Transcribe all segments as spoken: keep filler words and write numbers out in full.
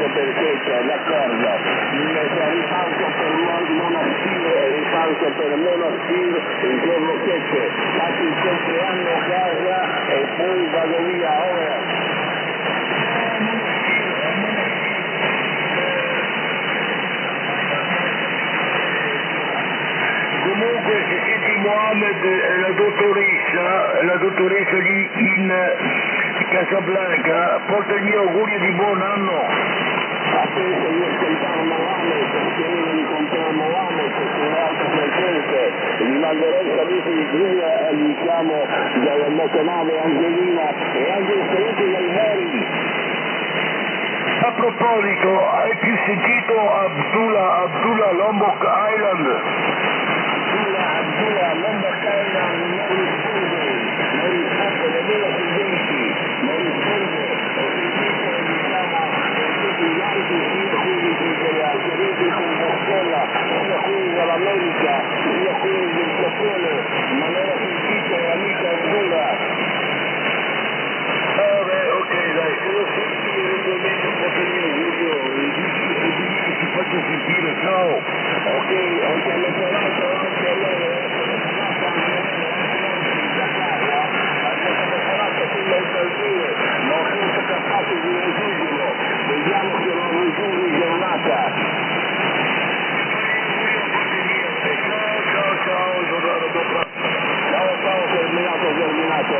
perfetto, d'accordo. Risalto per non attivo, risalto per non attivo, il giorno sette, faccio il compleanno a casa e poi vado via, ora. Comunque se senti Mohammed e la dottoressa, la dottoressa lì in Casablanca, porta il mio augurio di buon anno. Appunto io ascoltavo Mohammed, chiedevo di comprare Mohammed su un'altra frequenza, gli manderò i saluti di Giulia e gli chiamo dalla motonave Angelina e anche i saluti dai Meri. A proposito, hai più sentito Abdullah, Abdullah Lombok Island? Abdullah, Abdullah Lombok Island non risponde, non risponde nemmeno sui denti, non risponde, e quindi diciamo tutti gli altri sia quelli degli algeresi con Borsella, sia quelli dell'America, sia quelli del Giappone, ma non ho sentito l'amica Abdullah. Ah beh, ok dai, se lo senti eventualmente porta il mio augurio e dici e dici che ti faccio sentire, ciao. Ok, ho telefonato anche a lei, ho telefonato anche a lei, anche a Carla, ho telefonato fino al Salvini, ma ho sempre capace di raggiungerlo, vediamo se lo raggiungo in giornata. Ciao, ciao, ciao, Giordano, dopo. Ciao, ciao, terminato, terminato.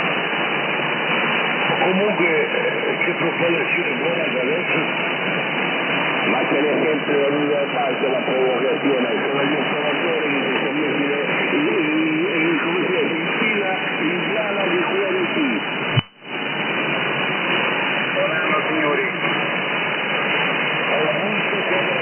Comunque, eh, che propallazione buona da adesso. Ma ce n'è sempre la libertà, c'è la provocazione, sono gli operatori che si sono messi in, come si dice, in fila, in piana di qualità. Buon anno signori. Augusto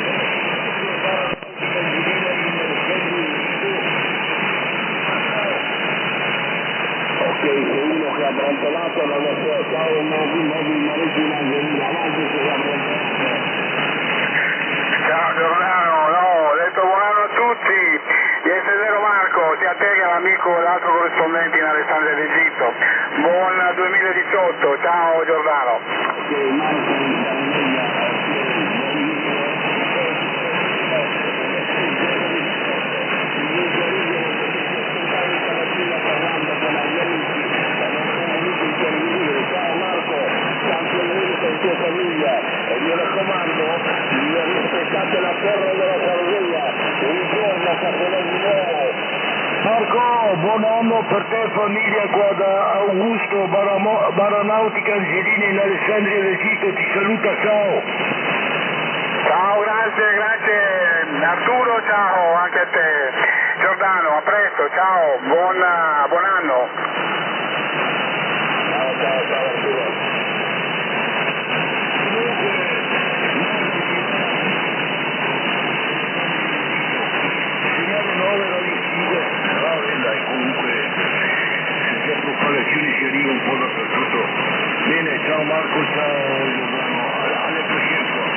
ok, se uno che ha brontolato non lo so, ciao Mobi, Mobi Maritima Angelina, avanti che ha brontolato. Ciao Giordano, no, ho detto buon anno a tutti, di essere Marco, sia a te che all'amico l'altro corrispondente in Alessandria d'Egitto. Buon duemiladiciotto, ciao Giordano. Ok, Marco in Caramella, ciao Marco, tanti auguri per tua famiglia e mi raccomando, rispettate la terra della Sardegna, un giorno capello di nuovo. Marco, buon anno per te famiglia qua da Augusto, Baramo, Baranautica Angelina in Alessandria d'Egitto, ti saluta, ciao. Ciao, grazie, grazie Arturo, ciao anche a te. Giordano, a presto, ciao, buon, buon anno. Ciao, ciao, ciao Arturo. Dai, comunque se c'è propagazione si arriva un po' dappertutto. Bene, ciao Marco, ciao Giordano, alle prossime.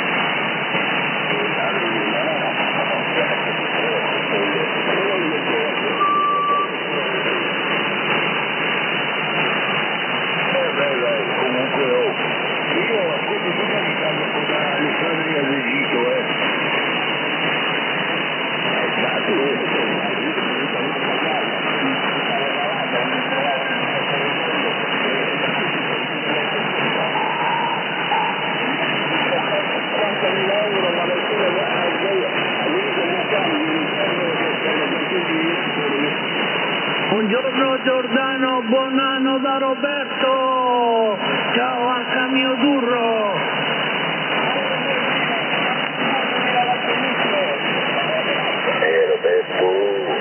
Eh beh dai, comunque oh, io ascolto tutta l'Italia con Alessandria d'Egitto, eh. Buongiorno Giordano, buon anno da Roberto, ciao anche a mio Durro. Eh Roberto.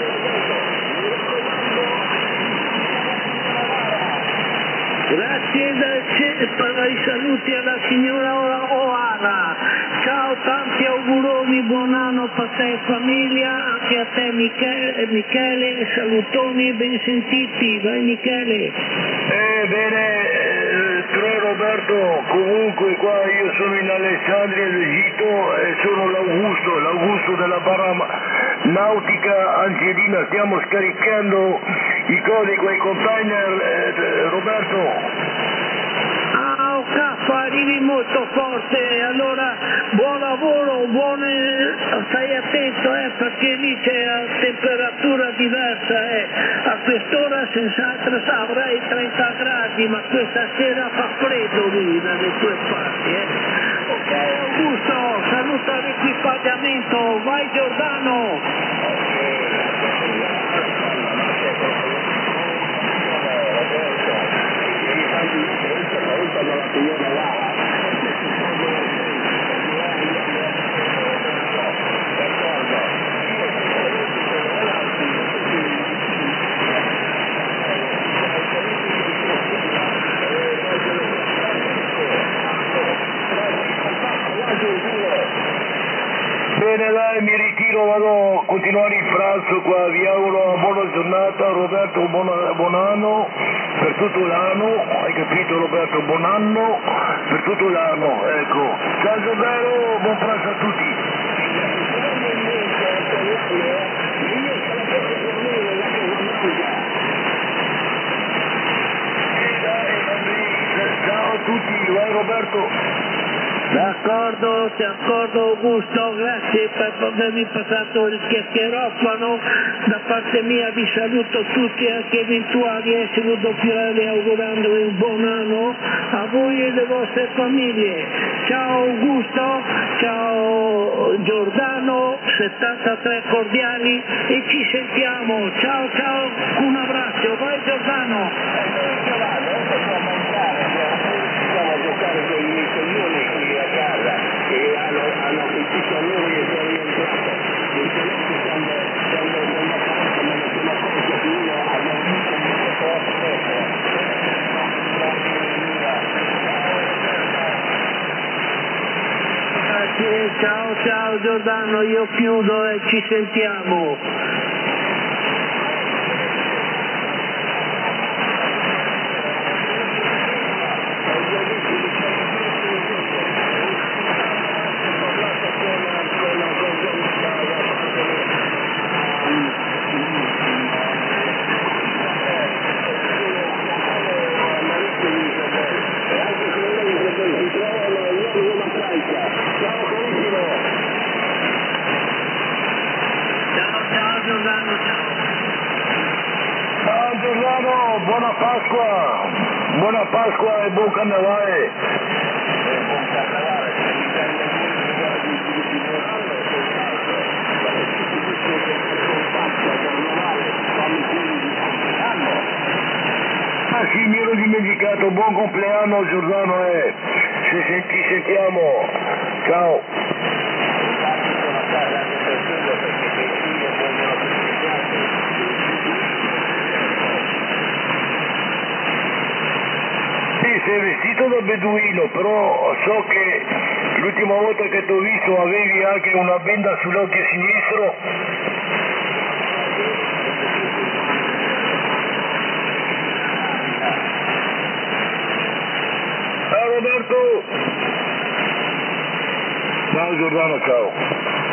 Grazie del, per i saluti alla signora Oana, ciao, tanti auguroni, buon anno per te e famiglia, anche a te Michele, Michele, salutoni ben sentiti, vai Michele. Eh bene, eh, tre Roberto, comunque qua io sono in Alessandria d'Egitto e sono l'Augusto, l'Augusto della Baranautica Angelina, stiamo scaricando i codici ai container, eh, Roberto. Ah, ok, arrivi molto forte, allora buon lavoro, buone, stai attento eh, perché lì c'è a temperatura diversa, eh. A quest'ora senz'altro avrai trenta gradi, ma questa sera fa freddo lì dalle tue parti. Eh. Ok Augusto, saluta l'equipaggiamento, vai Giordano! Bene dai, mi ritiro, vado a continuare in pranzo qua, vi auguro una buona giornata, Roberto, buona, buon anno per tutto l'anno, hai capito Roberto, buon anno per tutto l'anno, ecco. Ciao Giordano, buon pranzo a tutti. Ciao a tutti, vai Roberto. D'accordo, d'accordo Augusto, grazie per avermi passato il chiacchierofono, da parte mia vi saluto tutti, anche eventuali S W W, augurandovi un buon anno a voi e le vostre famiglie. Ciao Augusto, ciao Giordano, settantatré cordiali e ci sentiamo, ciao ciao, un abbraccio, vai Giordano! Che hanno, hanno acquisito a loro e sono rientrato il telefono quando quando non ho fatto me ne sono accorto che io avevo avuto molto forte grazie, ciao ciao Giordano, io chiudo e ci sentiamo. Ciao Giordano, buona Pasqua, buona Pasqua e buon carnevale. buon carnevale, Ah sì, mi ero dimenticato, buon compleanno Giordano, eh. Se, se, ci sentiamo, ciao. Sì, sei vestito da beduino, però so che l'ultima volta che ti ho visto avevi anche una benda sull'occhio sinistro. Ciao Roberto! Ciao Giordano, ciao!